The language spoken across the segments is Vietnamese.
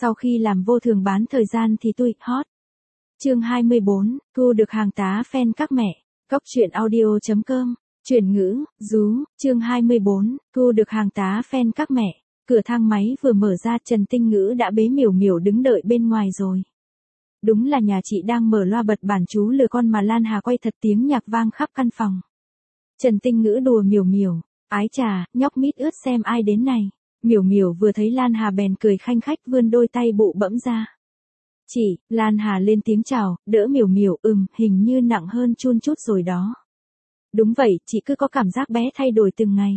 Sau khi làm vô thường bán thời gian thì tôi hot. Chương 24, thu được hàng tá fan các mẹ. Cóc truyện audio.com, chuyển ngữ, rú, chương 24, thu được hàng tá fan các mẹ. Cửa thang máy vừa mở ra, Trần Tinh Ngữ đã bế Miểu Miểu đứng đợi bên ngoài rồi. Đúng là nhà chị đang mở loa bật bản chú lừa con mà Lan Hà quay thật, tiếng nhạc vang khắp căn phòng. Trần Tinh Ngữ đùa Miểu Miểu, ái chà, nhóc mít ướt xem ai đến này. Miểu Miểu vừa thấy Lan Hà bèn cười khanh khách vươn đôi tay bụ bẫm ra. Chị, Lan Hà lên tiếng chào, đỡ Miểu Miểu, hình như nặng hơn chun chút rồi đó. Đúng vậy, chị cứ có cảm giác bé thay đổi từng ngày.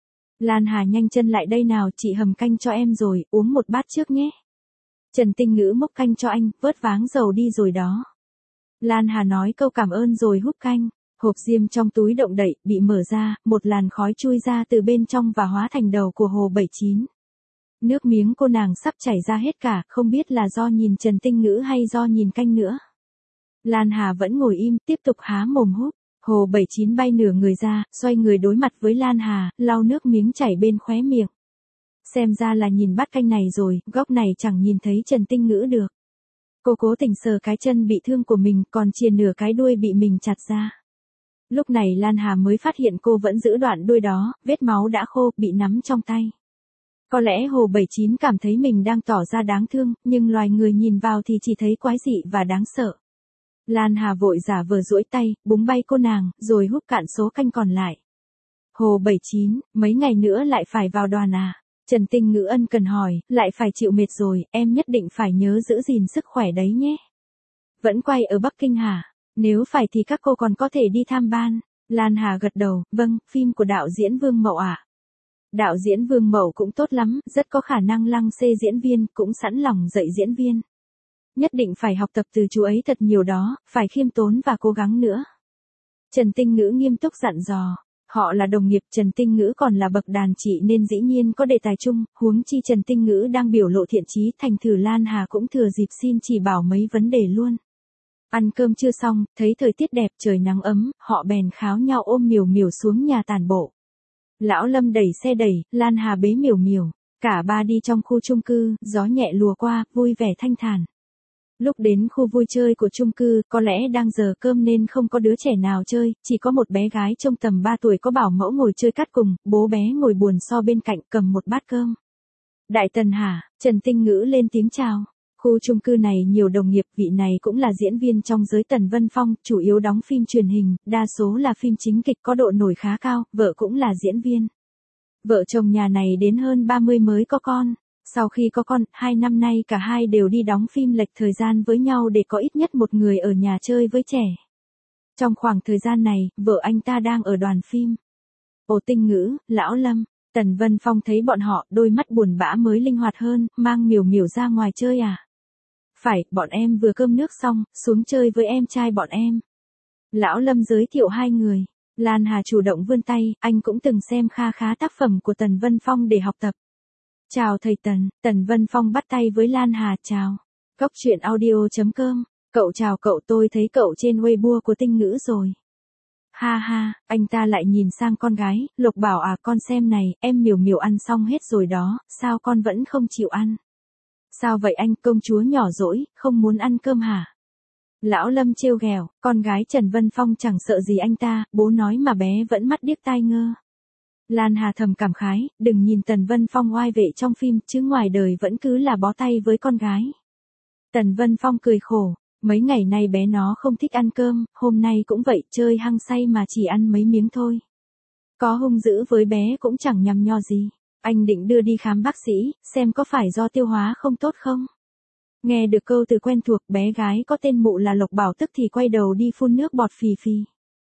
Lan Hà nhanh chân lại đây nào, chị hầm canh cho em rồi, uống một bát trước nhé. Trần Tinh Ngữ múc canh cho anh, vớt váng dầu đi rồi đó. Lan Hà nói câu cảm ơn rồi húp canh. Hộp diêm trong túi động đậy, bị mở ra, một làn khói chui ra từ bên trong và hóa thành đầu của Hồ 79. Nước miếng cô nàng sắp chảy ra hết cả, không biết là do nhìn Trần Tinh Ngữ hay do nhìn canh nữa. Lan Hà vẫn ngồi im, tiếp tục há mồm hút. Hồ 79 bay nửa người ra, xoay người đối mặt với Lan Hà, lau nước miếng chảy bên khóe miệng. Xem ra là nhìn bát canh này rồi, góc này chẳng nhìn thấy Trần Tinh Ngữ được. Cô cố tình sờ cái chân bị thương của mình, còn chìa nửa cái đuôi bị mình chặt ra. Lúc này Lan Hà mới phát hiện cô vẫn giữ đoạn đuôi đó, vết máu đã khô, bị nắm trong tay. Có lẽ Hồ 79 cảm thấy mình đang tỏ ra đáng thương, nhưng loài người nhìn vào thì chỉ thấy quái dị và đáng sợ. Lan Hà vội giả vờ duỗi tay, búng bay cô nàng, rồi húp cạn số canh còn lại. Hồ 79, mấy ngày nữa lại phải vào đoàn à? Trần Tinh Ngữ ân cần hỏi, lại phải chịu mệt rồi, em nhất định phải nhớ giữ gìn sức khỏe đấy nhé. Vẫn quay ở Bắc Kinh hả? Nếu phải thì các cô còn có thể đi tham ban. Lan Hà gật đầu, vâng, phim của đạo diễn Vương Mậu ạ. Đạo diễn Vương Mậu cũng tốt lắm, rất có khả năng lăng xê diễn viên, cũng sẵn lòng dạy diễn viên. Nhất định phải học tập từ chú ấy thật nhiều đó, phải khiêm tốn và cố gắng nữa. Trần Tinh Ngữ nghiêm túc dặn dò. Họ là đồng nghiệp, Trần Tinh Ngữ còn là bậc đàn chị nên dĩ nhiên có đề tài chung, huống chi Trần Tinh Ngữ đang biểu lộ thiện chí, thành thử Lan Hà cũng thừa dịp xin chỉ bảo mấy vấn đề luôn. Ăn cơm chưa xong, thấy thời tiết đẹp, trời nắng ấm, họ bèn kháo nhau ôm Miểu Miểu xuống nhà tản bộ. Lão Lâm đẩy xe đẩy, Lan Hà bế Miểu Miểu, cả ba đi trong khu chung cư, gió nhẹ lùa qua, vui vẻ thanh thản. Lúc đến khu vui chơi của chung cư, có lẽ đang giờ cơm nên không có đứa trẻ nào chơi, chỉ có một bé gái trông tầm 3 tuổi có bảo mẫu ngồi chơi cát cùng, bố bé ngồi buồn so bên cạnh cầm một bát cơm. Đại Tần hả? Trần Tinh Ngữ lên tiếng chào. Khu chung cư này nhiều đồng nghiệp, vị này cũng là diễn viên trong giới Tần Vân Phong, chủ yếu đóng phim truyền hình, đa số là phim chính kịch có độ nổi khá cao, vợ cũng là diễn viên. Vợ chồng nhà này đến hơn 30 mới có con. Sau khi có con, 2 năm nay cả hai đều đi đóng phim lệch thời gian với nhau để có ít nhất một người ở nhà chơi với trẻ. Trong khoảng thời gian này, vợ anh ta đang ở đoàn phim. Ồ Tinh Ngữ, Lão Lâm, Tần Vân Phong thấy bọn họ, đôi mắt buồn bã mới linh hoạt hơn, mang Miểu Miểu ra ngoài chơi à? Phải, bọn em vừa cơm nước xong, xuống chơi với em trai bọn em. Lão Lâm giới thiệu hai người. Lan Hà chủ động vươn tay, anh cũng từng xem kha khá tác phẩm của Tần Vân Phong để học tập. Chào thầy Tần, Tần Vân Phong bắt tay với Lan Hà, chào. Cóc truyện audio.com, cậu chào cậu, tôi thấy cậu trên Weibo của Tinh Ngữ rồi. Ha ha, anh ta lại nhìn sang con gái, Lộc bảo à, con xem này, em Miểu Miểu ăn xong hết rồi đó, sao con vẫn không chịu ăn? Sao vậy anh, công chúa nhỏ dỗi, không muốn ăn cơm hả? Lão Lâm trêu ghẹo, con gái Trần Vân Phong chẳng sợ gì anh ta, bố nói mà bé vẫn mắt điếc tai ngơ. Lan Hà thầm cảm khái, đừng nhìn Tần Vân Phong oai vệ trong phim, chứ ngoài đời vẫn cứ là bó tay với con gái. Tần Vân Phong cười khổ, mấy ngày nay bé nó không thích ăn cơm, hôm nay cũng vậy, chơi hăng say mà chỉ ăn mấy miếng thôi. Có hung dữ với bé cũng chẳng nhằm nho gì. Anh định đưa đi khám bác sĩ, xem có phải do tiêu hóa không tốt không? Nghe được câu từ quen thuộc, bé gái có tên mụ là Lộc Bảo tức thì quay đầu đi phun nước bọt phì phì.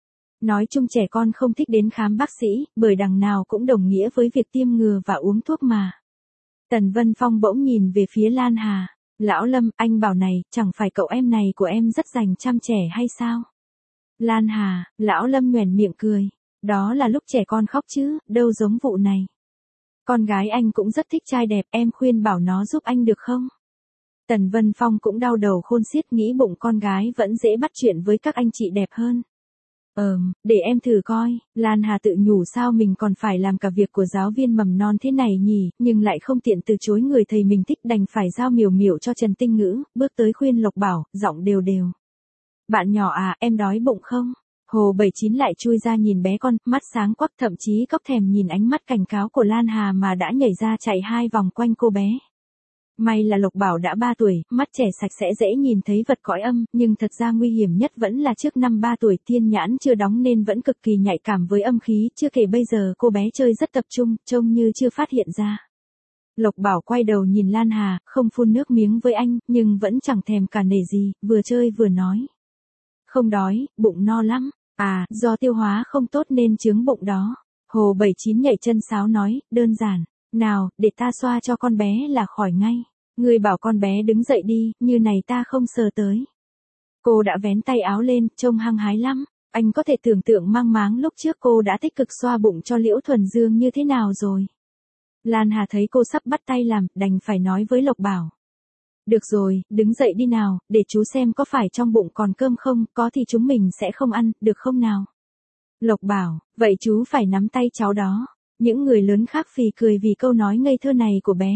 Nói chung trẻ con không thích đến khám bác sĩ, bởi đằng nào cũng đồng nghĩa với việc tiêm ngừa và uống thuốc mà. Tần Vân Phong bỗng nhìn về phía Lan Hà. Lão Lâm, anh bảo này, chẳng phải cậu em này của em rất dành chăm trẻ hay sao? Lan Hà, Lão Lâm nhoẻn miệng cười. Đó là lúc trẻ con khóc chứ, đâu giống vụ này. Con gái anh cũng rất thích trai đẹp, em khuyên bảo nó giúp anh được không? Tần Vân Phong cũng đau đầu khôn xiết, nghĩ bụng con gái vẫn dễ bắt chuyện với các anh chị đẹp hơn. Để em thử coi, Lan Hà tự nhủ sao mình còn phải làm cả việc của giáo viên mầm non thế này nhỉ, nhưng lại không tiện từ chối người thầy mình thích đành phải giao miểu miểu cho Trần Tinh Ngữ, bước tới khuyên Lộc Bảo, giọng đều đều. Bạn nhỏ à, em đói bụng không? Hồ 79 lại chui ra nhìn bé con, mắt sáng quắc thậm chí cóc thèm nhìn ánh mắt cảnh cáo của Lan Hà mà đã nhảy ra chạy 2 vòng quanh cô bé. May là Lộc Bảo đã 3 tuổi, mắt trẻ sạch sẽ dễ nhìn thấy vật cõi âm, nhưng thật ra nguy hiểm nhất vẫn là trước năm 3 tuổi tiên nhãn chưa đóng nên vẫn cực kỳ nhạy cảm với âm khí, chưa kể bây giờ cô bé chơi rất tập trung, trông như chưa phát hiện ra. Lộc Bảo quay đầu nhìn Lan Hà, không phun nước miếng với anh, nhưng vẫn chẳng thèm cả nể gì, vừa chơi vừa nói. Không đói, bụng no lắm, do tiêu hóa không tốt nên chướng bụng đó. Hồ 79 nhảy chân sáo nói, đơn giản, nào, để ta xoa cho con bé là khỏi ngay. Người bảo con bé đứng dậy đi, như này ta không sờ tới. Cô đã vén tay áo lên, trông hăng hái lắm. Anh có thể tưởng tượng mang máng lúc trước cô đã tích cực xoa bụng cho Liễu Thuần Dương như thế nào rồi. Lan Hà thấy cô sắp bắt tay làm, đành phải nói với Lộc Bảo. Được rồi, đứng dậy đi nào, để chú xem có phải trong bụng còn cơm không, có thì chúng mình sẽ không ăn, được không nào? Lộc Bảo, vậy chú phải nắm tay cháu đó. Những người lớn khác phì cười vì câu nói ngây thơ này của bé.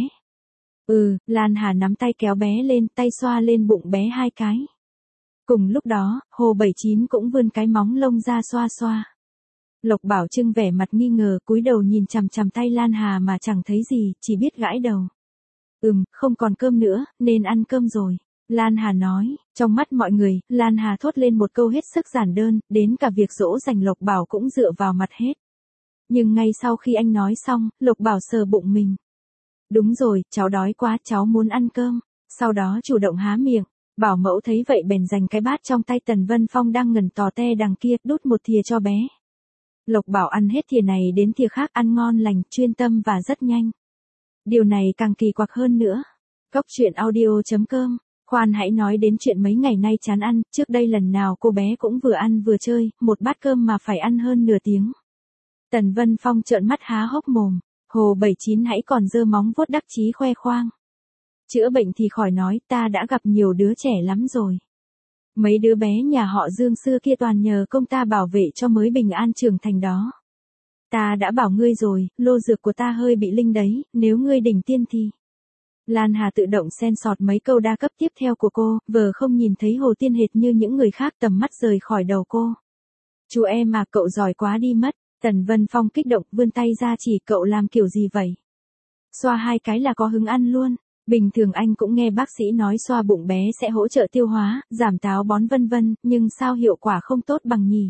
Lan Hà nắm tay kéo bé lên, tay xoa lên bụng bé 2 cái. Cùng lúc đó, Hồ 79 cũng vươn cái móng lông ra xoa xoa. Lộc Bảo trưng vẻ mặt nghi ngờ, cúi đầu nhìn chằm chằm tay Lan Hà mà chẳng thấy gì, chỉ biết gãi đầu. Không còn cơm nữa, nên ăn cơm rồi. Lan Hà nói, trong mắt mọi người, Lan Hà thốt lên một câu hết sức giản đơn, đến cả việc dỗ dành Lộc Bảo cũng dựa vào mặt hết. Nhưng ngay sau khi anh nói xong, Lộc Bảo sờ bụng mình. Đúng rồi, cháu đói quá, cháu muốn ăn cơm. Sau đó chủ động há miệng. Bảo mẫu thấy vậy bèn giành cái bát trong tay Tần Vân Phong đang ngần tò te đằng kia, đút một thìa cho bé. Lộc Bảo ăn hết thìa này đến thìa khác, ăn ngon lành, chuyên tâm và rất nhanh. Điều này càng kỳ quặc hơn nữa. Cóc truyện audio.com. Khoan hãy nói đến chuyện mấy ngày nay chán ăn, trước đây lần nào cô bé cũng vừa ăn vừa chơi, một bát cơm mà phải ăn hơn nửa tiếng. Tần Vân Phong trợn mắt há hốc mồm. Hồ 79 hãy còn giơ móng vuốt đắc chí khoe khoang. Chữa bệnh thì khỏi nói, ta đã gặp nhiều đứa trẻ lắm rồi. Mấy đứa bé nhà họ Dương xưa kia toàn nhờ công ta bảo vệ cho mới bình an trưởng thành đó. Ta đã bảo ngươi rồi, lô dược của ta hơi bị linh đấy, nếu ngươi đỉnh tiên thì. Lan Hà tự động xen sọt mấy câu đa cấp tiếp theo của cô, vờ không nhìn thấy Hồ Tiên hệt như những người khác, tầm mắt rời khỏi đầu cô. Chú em mà cậu giỏi quá đi mất. Tần Vân Phong kích động vươn tay ra chỉ, cậu làm kiểu gì vậy? Xoa 2 cái là có hứng ăn luôn. Bình thường anh cũng nghe bác sĩ nói xoa bụng bé sẽ hỗ trợ tiêu hóa, giảm táo bón vân vân, nhưng sao hiệu quả không tốt bằng nhỉ?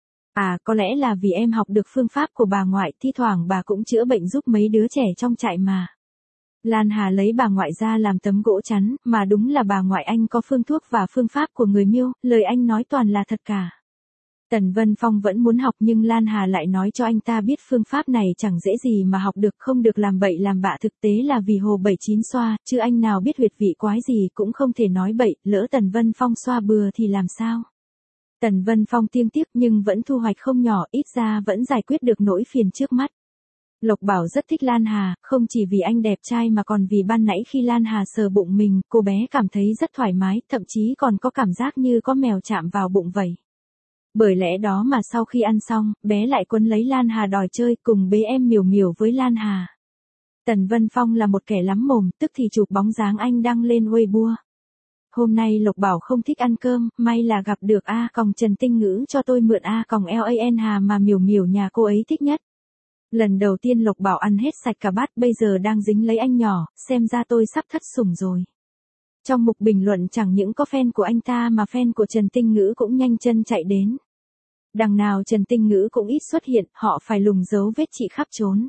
Có lẽ là vì em học được phương pháp của bà ngoại, thi thoảng bà cũng chữa bệnh giúp mấy đứa trẻ trong trại mà. Lan Hà lấy bà ngoại ra làm tấm gỗ chắn, mà đúng là bà ngoại anh có phương thuốc và phương pháp của người Miêu, lời anh nói toàn là thật cả. Tần Vân Phong vẫn muốn học nhưng Lan Hà lại nói cho anh ta biết phương pháp này chẳng dễ gì mà học được, không được làm bậy làm bạ, thực tế là vì Hồ 79 xoa, chứ anh nào biết huyệt vị quái gì cũng không thể nói bậy, lỡ Tần Vân Phong xoa bừa thì làm sao? Tần Vân Phong tiếc nhưng vẫn thu hoạch không nhỏ, ít ra vẫn giải quyết được nỗi phiền trước mắt. Lộc Bảo rất thích Lan Hà, không chỉ vì anh đẹp trai mà còn vì ban nãy khi Lan Hà sờ bụng mình, cô bé cảm thấy rất thoải mái, thậm chí còn có cảm giác như có mèo chạm vào bụng vậy. Bởi lẽ đó mà sau khi ăn xong, bé lại quấn lấy Lan Hà đòi chơi, cùng bế em miểu miểu với Lan Hà. Tần Vân Phong là một kẻ lắm mồm, tức thì chụp bóng dáng anh đăng lên Weibo. Hôm nay Lộc Bảo không thích ăn cơm, may là gặp được Trần Tinh Ngữ cho tôi mượn LAN Hà mà miểu miểu nhà cô ấy thích nhất. Lần đầu tiên Lộc Bảo ăn hết sạch cả bát, bây giờ đang dính lấy anh nhỏ, xem ra tôi sắp thất sủng rồi. Trong mục bình luận chẳng những có fan của anh ta mà fan của Trần Tinh Ngữ cũng nhanh chân chạy đến. Đằng nào Trần Tinh Ngữ cũng ít xuất hiện, họ phải lùng dấu vết chị khắp trốn.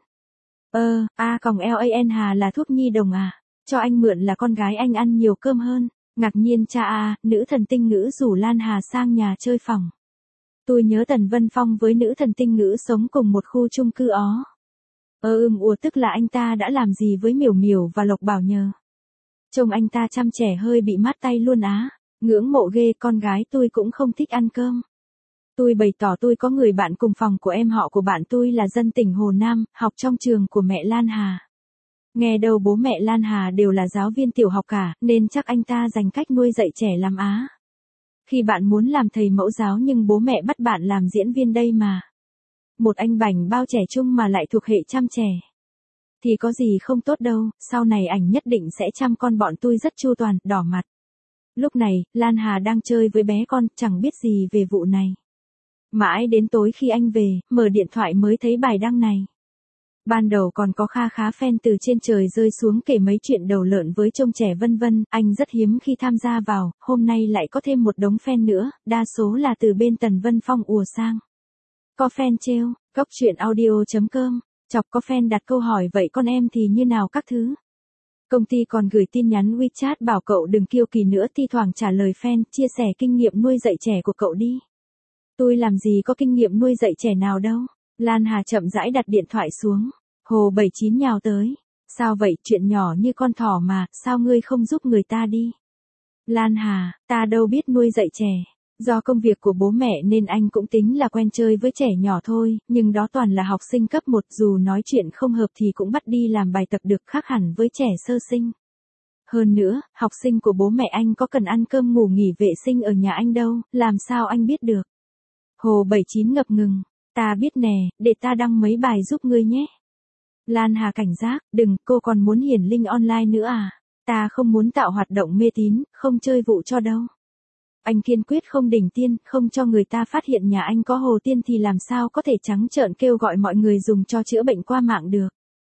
LAN Hà là thuốc nhi đồng à? Cho anh mượn là con gái anh ăn nhiều cơm hơn. Ngạc nhiên cha nữ thần Tinh Ngữ rủ Lan Hà sang nhà chơi phòng. Tôi nhớ Tần Vân Phong với nữ thần Tinh Ngữ sống cùng một khu chung cư ó. Tức là anh ta đã làm gì với miểu miểu và Lộc Bảo nhờ? Trông anh ta chăm trẻ hơi bị mát tay luôn á. Ngưỡng mộ ghê, con gái tôi cũng không thích ăn cơm. Tôi bày tỏ tôi có người bạn cùng phòng của em họ của bạn tôi là dân tỉnh Hồ Nam, học trong trường của mẹ Lan Hà. Nghe đâu bố mẹ Lan Hà đều là giáo viên tiểu học cả, nên chắc anh ta dành cách nuôi dạy trẻ lắm á. Khi bạn muốn làm thầy mẫu giáo nhưng bố mẹ bắt bạn làm diễn viên đây mà. Một anh bảnh bao trẻ trung mà lại thuộc hệ chăm trẻ. Thì có gì không tốt đâu, sau này ảnh nhất định sẽ chăm con bọn tôi rất chu toàn, đỏ mặt. Lúc này, Lan Hà đang chơi với bé con, chẳng biết gì về vụ này. Mãi đến tối khi anh về, mở điện thoại mới thấy bài đăng này. Ban đầu còn có kha khá fan từ trên trời rơi xuống kể mấy chuyện đầu lợn với trông trẻ vân vân, anh rất hiếm khi tham gia vào, hôm nay lại có thêm một đống fan nữa, đa số là từ bên Tần Vân Phong ùa sang. Có fan trêu, Cóc Truyện Audio.com, chọc có fan đặt câu hỏi vậy con em thì như nào các thứ. Công ty còn gửi tin nhắn WeChat bảo cậu đừng kiêu kỳ nữa, thi thoảng trả lời fan, chia sẻ kinh nghiệm nuôi dạy trẻ của cậu đi. Tôi làm gì có kinh nghiệm nuôi dạy trẻ nào đâu. Lan Hà chậm rãi đặt điện thoại xuống. Hồ 79 nhào tới. Sao vậy, chuyện nhỏ như con thỏ mà, sao ngươi không giúp người ta đi? Lan Hà, ta đâu biết nuôi dạy trẻ. Do công việc của bố mẹ nên anh cũng tính là quen chơi với trẻ nhỏ thôi, nhưng đó toàn là học sinh cấp 1, dù nói chuyện không hợp thì cũng bắt đi làm bài tập được, khác hẳn với trẻ sơ sinh. Hơn nữa, học sinh của bố mẹ anh có cần ăn cơm ngủ nghỉ vệ sinh ở nhà anh đâu, làm sao anh biết được? Hồ 79 ngập ngừng. Ta biết nè, để ta đăng mấy bài giúp ngươi nhé. Lan Hà cảnh giác, đừng, cô còn muốn hiển linh online nữa à? Ta không muốn tạo hoạt động mê tín, không chơi vụ cho đâu. Anh kiên quyết không đỉnh tiên, không cho người ta phát hiện nhà anh có hồ tiên thì làm sao có thể trắng trợn kêu gọi mọi người dùng cho chữa bệnh qua mạng được.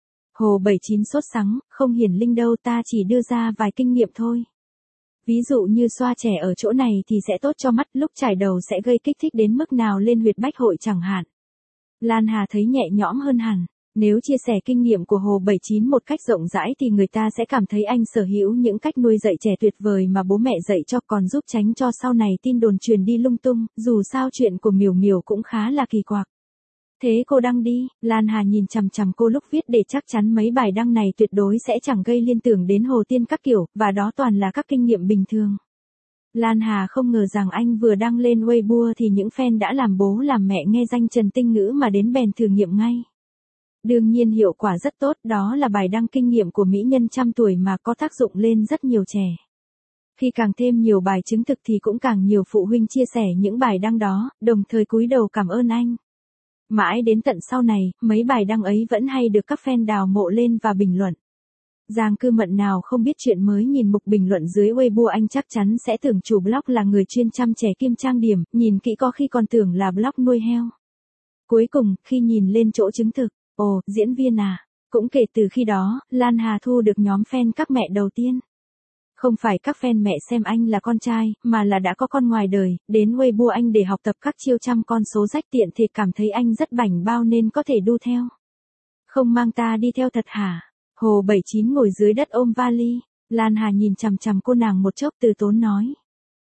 Hồ 79 sốt sắng, không hiển linh đâu, ta chỉ đưa ra vài kinh nghiệm thôi. Ví dụ như xoa trẻ ở chỗ này thì sẽ tốt cho mắt, lúc chải đầu sẽ gây kích thích đến mức nào lên huyệt bách hội chẳng hạn. Lan Hà thấy nhẹ nhõm hơn hẳn. Nếu chia sẻ kinh nghiệm của Hồ 79 một cách rộng rãi thì người ta sẽ cảm thấy anh sở hữu những cách nuôi dạy trẻ tuyệt vời mà bố mẹ dạy cho, còn giúp tránh cho sau này tin đồn truyền đi lung tung, dù sao chuyện của Miểu Miểu cũng khá là kỳ quặc. Thế cô đăng đi, Lan Hà nhìn chằm chằm cô lúc viết để chắc chắn mấy bài đăng này tuyệt đối sẽ chẳng gây liên tưởng đến hồ tiên các kiểu, và đó toàn là các kinh nghiệm bình thường. Lan Hà không ngờ rằng anh vừa đăng lên Weibo thì những fan đã làm bố làm mẹ nghe danh Trần Tinh Ngữ mà đến bèn thử nghiệm ngay. Đương nhiên hiệu quả rất tốt, đó là bài đăng kinh nghiệm của mỹ nhân trăm tuổi mà có tác dụng lên rất nhiều trẻ. Khi càng thêm nhiều bài chứng thực thì cũng càng nhiều phụ huynh chia sẻ những bài đăng đó, đồng thời cúi đầu cảm ơn anh. Mãi đến tận sau này, mấy bài đăng ấy vẫn hay được các fan đào mộ lên và bình luận. Giang Cư Mận nào không biết chuyện mới nhìn mục bình luận dưới Weibo anh chắc chắn sẽ tưởng chủ blog là người chuyên chăm trẻ kim trang điểm, nhìn kỹ có khi còn tưởng là blog nuôi heo. Cuối cùng, khi nhìn lên chỗ chứng thực, ồ, diễn viên à, cũng kể từ khi đó, Lan Hà thu được nhóm fan các mẹ đầu tiên. Không phải các fan mẹ xem anh là con trai, mà là đã có con ngoài đời, đến Weibo anh để học tập các chiêu chăm con số rách tiện thì cảm thấy anh rất bảnh bao nên có thể đu theo. Không mang ta đi theo thật hả? Hồ 79 ngồi dưới đất ôm vali, Lan Hà nhìn chằm chằm cô nàng một chốc từ tốn nói.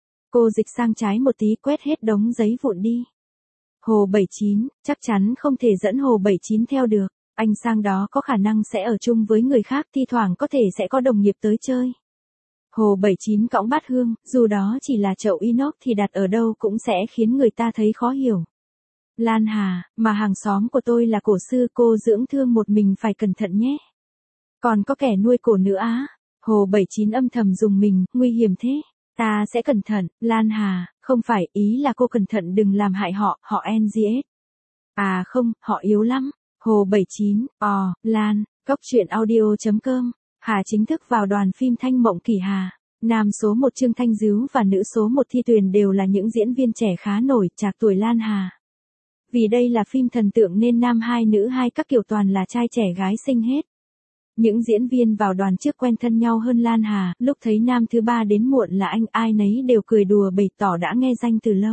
Cô dịch sang trái một tí quét hết đống giấy vụn đi. Hồ 79, chắc chắn không thể dẫn Hồ 79 theo được, anh sang đó có khả năng sẽ ở chung với người khác, thi thoảng có thể sẽ có đồng nghiệp tới chơi. Hồ 79 cõng bát hương, dù đó chỉ là chậu inox thì đặt ở đâu cũng sẽ khiến người ta thấy khó hiểu. Lan Hà, mà hàng xóm của tôi là cổ sư, cô dưỡng thương một mình phải cẩn thận nhé. Còn có kẻ nuôi cổ nữa á? Hồ 79 âm thầm dùng mình, nguy hiểm thế. Ta sẽ cẩn thận, Lan Hà, không phải, ý là cô cẩn thận đừng làm hại họ NGS. À không, họ yếu lắm. Hồ 79, Lan, Cóc Truyện Audio.com. Hà chính thức vào đoàn phim Thanh Mộng Kỳ Hà. Nam số 1 Trương Thanh Dứu và nữ số 1 Thi Tuyền đều là những diễn viên trẻ khá nổi, trạc tuổi Lan Hà. Vì đây là phim thần tượng nên nam 2 nữ 2 các kiểu toàn là trai trẻ gái xinh hết. Những diễn viên vào đoàn trước quen thân nhau hơn Lan Hà, lúc thấy nam thứ 3 đến muộn là anh, ai nấy đều cười đùa bày tỏ đã nghe danh từ lâu.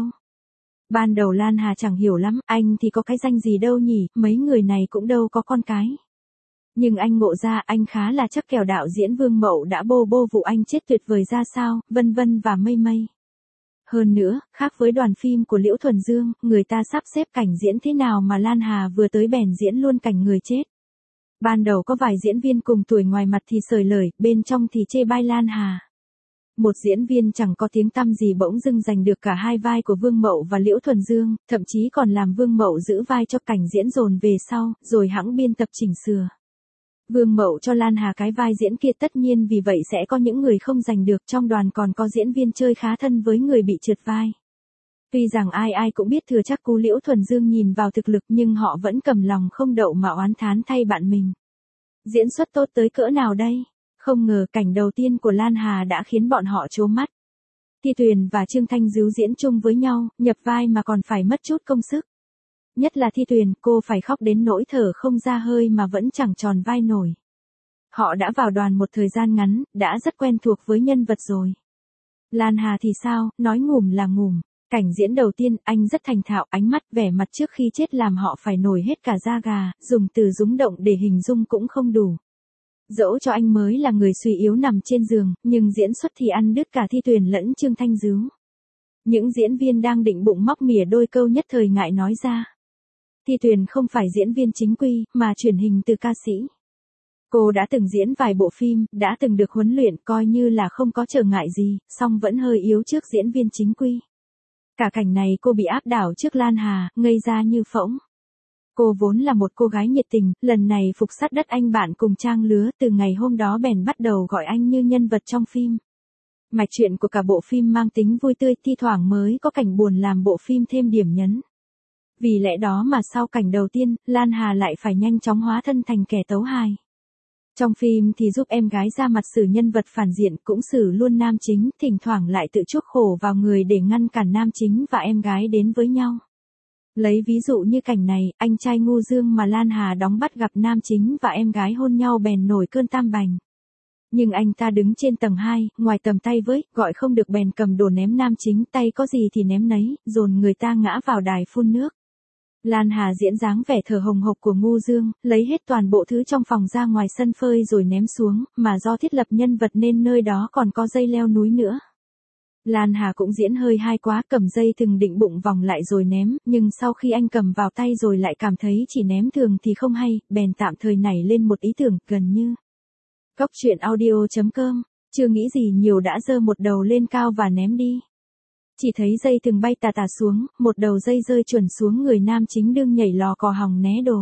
Ban đầu Lan Hà chẳng hiểu lắm, anh thì có cái danh gì đâu nhỉ, mấy người này cũng đâu có con cái. Nhưng anh ngộ ra anh khá là chắc kèo đạo diễn Vương Mậu đã bô vụ anh chết tuyệt vời ra sao, vân vân và mây mây. Hơn nữa, khác với đoàn phim của Liễu Thuần Dương, người ta sắp xếp cảnh diễn thế nào mà Lan Hà vừa tới bèn diễn luôn cảnh người chết. Ban đầu có vài diễn viên cùng tuổi ngoài mặt thì sởi lời, bên trong thì chê bai Lan Hà. Một diễn viên chẳng có tiếng tăm gì bỗng dưng giành được cả hai vai của Vương Mậu và Liễu Thuần Dương, thậm chí còn làm Vương Mậu giữ vai cho cảnh diễn dồn về sau, rồi hãng biên tập chỉnh sửa. Vương Mậu cho Lan Hà cái vai diễn kia, tất nhiên vì vậy sẽ có những người không giành được, trong đoàn còn có diễn viên chơi khá thân với người bị trượt vai. Tuy rằng ai ai cũng biết thừa chắc cú Liễu Thuần Dương nhìn vào thực lực, nhưng họ vẫn cầm lòng không đậu mà oán thán thay bạn mình. Diễn xuất tốt tới cỡ nào đây? Không ngờ cảnh đầu tiên của Lan Hà đã khiến bọn họ trố mắt. Thi Tuyền và Trương Thanh Dứu diễn chung với nhau, nhập vai mà còn phải mất chút công sức. Nhất là Thi Tuyền, cô phải khóc đến nỗi thở không ra hơi mà vẫn chẳng tròn vai nổi. Họ đã vào đoàn một thời gian ngắn, đã rất quen thuộc với nhân vật rồi. Lan Hà thì sao, nói ngủm là ngủm. Cảnh diễn đầu tiên, anh rất thành thạo, ánh mắt vẻ mặt trước khi chết làm họ phải nổi hết cả da gà, dùng từ rúng động để hình dung cũng không đủ. Dẫu cho anh mới là người suy yếu nằm trên giường, nhưng diễn xuất thì ăn đứt cả Thi Tuyền lẫn Trương Thanh Dứu. Những diễn viên đang định bụng móc mỉa đôi câu nhất thời ngại nói ra. Thi Tuyền không phải diễn viên chính quy, mà truyền hình từ ca sĩ. Cô đã từng diễn vài bộ phim, đã từng được huấn luyện, coi như là không có trở ngại gì, song vẫn hơi yếu trước diễn viên chính quy. Cả cảnh này cô bị áp đảo trước Lan Hà, ngây ra như phỗng. Cô vốn là một cô gái nhiệt tình, lần này phục sát đất anh bạn cùng trang lứa, từ ngày hôm đó bèn bắt đầu gọi anh như nhân vật trong phim. Mạch truyện của cả bộ phim mang tính vui tươi, thi thoảng mới có cảnh buồn làm bộ phim thêm điểm nhấn. Vì lẽ đó mà sau cảnh đầu tiên, Lan Hà lại phải nhanh chóng hóa thân thành kẻ tấu hài. Trong phim thì giúp em gái ra mặt xử nhân vật phản diện, cũng xử luôn nam chính, thỉnh thoảng lại tự chuốc khổ vào người để ngăn cản nam chính và em gái đến với nhau. Lấy ví dụ như cảnh này, anh trai Ngô Dương mà Lan Hà đóng bắt gặp nam chính và em gái hôn nhau bèn nổi cơn tam bành. Nhưng anh ta đứng trên tầng 2, ngoài tầm tay với, gọi không được bèn cầm đồ ném nam chính, tay có gì thì ném nấy, dồn người ta ngã vào đài phun nước. Lan Hà diễn dáng vẻ thở hồng hộc của Ngô Dương, lấy hết toàn bộ thứ trong phòng ra ngoài sân phơi rồi ném xuống, mà do thiết lập nhân vật nên nơi đó còn có dây leo núi nữa. Lan Hà cũng diễn hơi hay quá, cầm dây thừng định bụng vòng lại rồi ném, nhưng sau khi anh cầm vào tay rồi lại cảm thấy chỉ ném thường thì không hay, bèn tạm thời nảy lên một ý tưởng, gần như. Cóc truyện audio.com, chưa nghĩ gì nhiều đã giơ một đầu lên cao và ném đi. Chỉ thấy dây thừng bay tà tà xuống, một đầu dây rơi chuẩn xuống người nam chính đương nhảy lò cò hòng né đồ.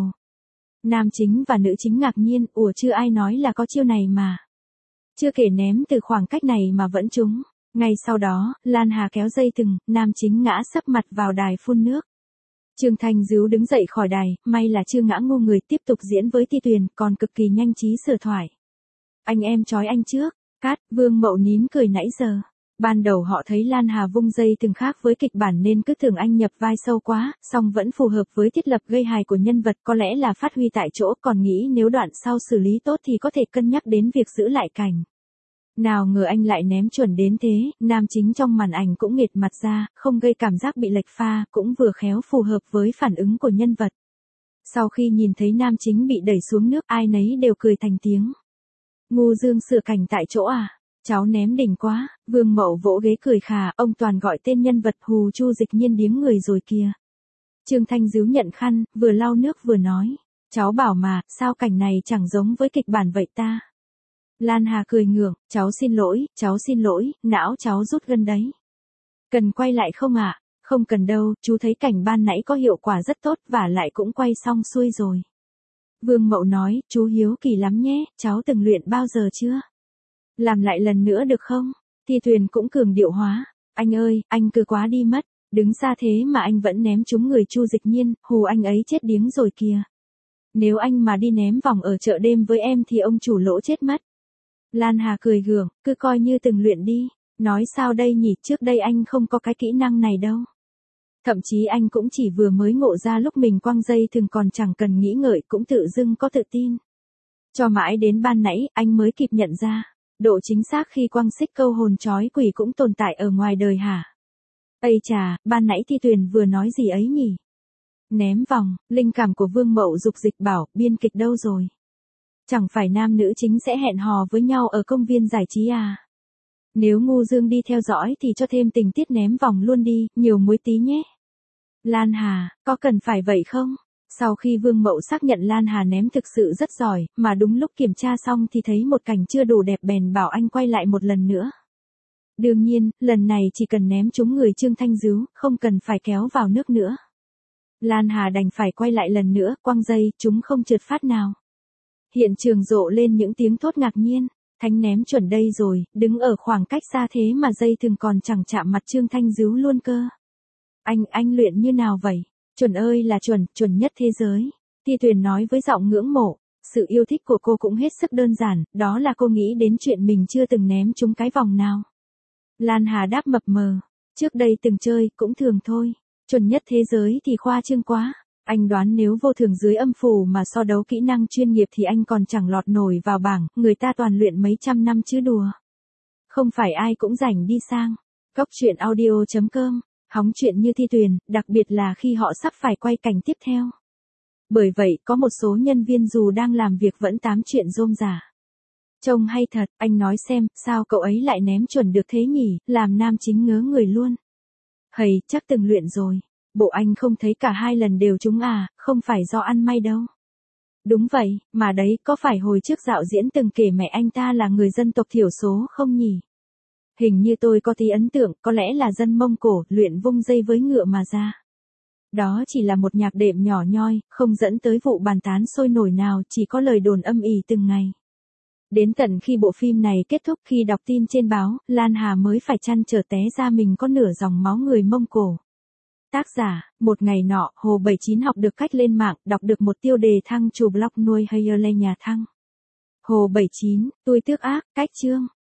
Nam chính và nữ chính ngạc nhiên, ủa chưa ai nói là có chiêu này mà. Chưa kể ném từ khoảng cách này mà vẫn trúng. Ngay sau đó, Lan Hà kéo dây thừng, nam chính ngã sấp mặt vào đài phun nước. Trương Thanh Dứu đứng dậy khỏi đài, may là chưa ngã ngu người, tiếp tục diễn với Thi Tuyền, còn cực kỳ nhanh trí sửa thoại. Anh em trói anh trước, cát, Vương Mậu nín cười nãy giờ. Ban đầu họ thấy Lan Hà vung dây thừng khác với kịch bản nên cứ tưởng anh nhập vai sâu quá, song vẫn phù hợp với thiết lập gây hài của nhân vật, có lẽ là phát huy tại chỗ, còn nghĩ nếu đoạn sau xử lý tốt thì có thể cân nhắc đến việc giữ lại cảnh. Nào ngờ anh lại ném chuẩn đến thế, nam chính trong màn ảnh cũng nghệt mặt ra, không gây cảm giác bị lệch pha, cũng vừa khéo phù hợp với phản ứng của nhân vật. Sau khi nhìn thấy nam chính bị đẩy xuống nước, ai nấy đều cười thành tiếng. Ngô Dương sửa cảnh tại chỗ à? Cháu ném đỉnh quá, Vương Mậu vỗ ghế cười khà, ông toàn gọi tên nhân vật hù Chu Dịch Nhiên điếng người rồi kìa. Trương Thanh Dứu nhận khăn, vừa lau nước vừa nói, cháu bảo mà, sao cảnh này chẳng giống với kịch bản vậy ta? Lan Hà cười ngượng, cháu xin lỗi, não cháu rút gân đấy. Cần quay lại không ạ? Không cần đâu, chú thấy cảnh ban nãy có hiệu quả rất tốt và lại cũng quay xong xuôi rồi. Vương Mậu nói, chú hiếu kỳ lắm nhé, cháu từng luyện bao giờ chưa? Làm lại lần nữa được không? Thi Tuyền cũng cường điệu hóa. Anh ơi, anh cứ quá đi mất. Đứng xa thế mà anh vẫn ném trúng người Chu Dịch Nhiên, hù anh ấy chết điếng rồi kìa. Nếu anh mà đi ném vòng ở chợ đêm với em thì ông chủ lỗ chết mất. Lan Hà cười gượng, cứ coi như từng luyện đi. Nói sao đây nhỉ, trước đây anh không có cái kỹ năng này đâu. Thậm chí anh cũng chỉ vừa mới ngộ ra lúc mình quăng dây thường còn chẳng cần nghĩ ngợi cũng tự dưng có tự tin. Cho mãi đến ban nãy, anh mới kịp nhận ra. Độ chính xác khi quăng xích câu hồn trói quỷ cũng tồn tại ở ngoài đời hả? Ây chà, ban nãy Thi Tuyền vừa nói gì ấy nhỉ? Ném vòng, linh cảm của Vương Mậu dục dịch bảo, biên kịch đâu rồi? Chẳng phải nam nữ chính sẽ hẹn hò với nhau ở công viên giải trí à? Nếu Ngô Dương đi theo dõi thì cho thêm tình tiết ném vòng luôn đi, nhiều muối tí nhé. Lan Hà, có cần phải vậy không? Sau khi Vương Mậu xác nhận Lan Hà ném thực sự rất giỏi, mà đúng lúc kiểm tra xong thì thấy một cảnh chưa đủ đẹp bèn bảo anh quay lại một lần nữa. Đương nhiên, lần này chỉ cần ném trúng người Trương Thanh Dứu, không cần phải kéo vào nước nữa. Lan Hà đành phải quay lại lần nữa, quăng dây, chúng không trượt phát nào. Hiện trường rộ lên những tiếng thốt ngạc nhiên. Thánh ném chuẩn đây rồi, đứng ở khoảng cách xa thế mà dây thừng còn chẳng chạm mặt Trương Thanh Dứu luôn cơ. Anh luyện như nào vậy? Chuẩn ơi là chuẩn, chuẩn nhất thế giới. Thi Tuyền nói với giọng ngưỡng mộ. Sự yêu thích của cô cũng hết sức đơn giản, đó là cô nghĩ đến chuyện mình chưa từng ném trúng cái vòng nào. Lan Hà đáp mập mờ. Trước đây từng chơi, cũng thường thôi. Chuẩn nhất thế giới thì khoa trương quá. Anh đoán nếu vô thường dưới âm phủ mà so đấu kỹ năng chuyên nghiệp thì anh còn chẳng lọt nổi vào bảng, người ta toàn luyện mấy trăm năm chứ đùa. Không phải ai cũng rảnh đi sang. Cốc truyện audio.com, hóng chuyện như Thi Tuyền, đặc biệt là khi họ sắp phải quay cảnh tiếp theo. Bởi vậy, có một số nhân viên dù đang làm việc vẫn tám chuyện rôm rả. Trông hay thật, anh nói xem, sao cậu ấy lại ném chuẩn được thế nhỉ, làm nam chính ngớ người luôn. Hầy, chắc từng luyện rồi. Bộ anh không thấy cả hai lần đều trúng à, không phải do ăn may đâu. Đúng vậy, mà đấy, có phải hồi trước dạo diễn từng kể mẹ anh ta là người dân tộc thiểu số không nhỉ? Hình như tôi có tí ấn tượng, có lẽ là dân Mông Cổ, luyện vung dây với ngựa mà ra. Đó chỉ là một nhạc đệm nhỏ nhoi, không dẫn tới vụ bàn tán sôi nổi nào, chỉ có lời đồn âm ỉ từng ngày. Đến tận khi bộ phim này kết thúc, khi đọc tin trên báo, Lan Hà mới phải trăn trở té ra mình có nửa dòng máu người Mông Cổ. Tác giả, một ngày nọ, Hồ 79 học được cách lên mạng, đọc được một tiêu đề thăng chủ blog nuôi hay lê nhà thăng. Hồ 79, tôi tước ác, cách chương.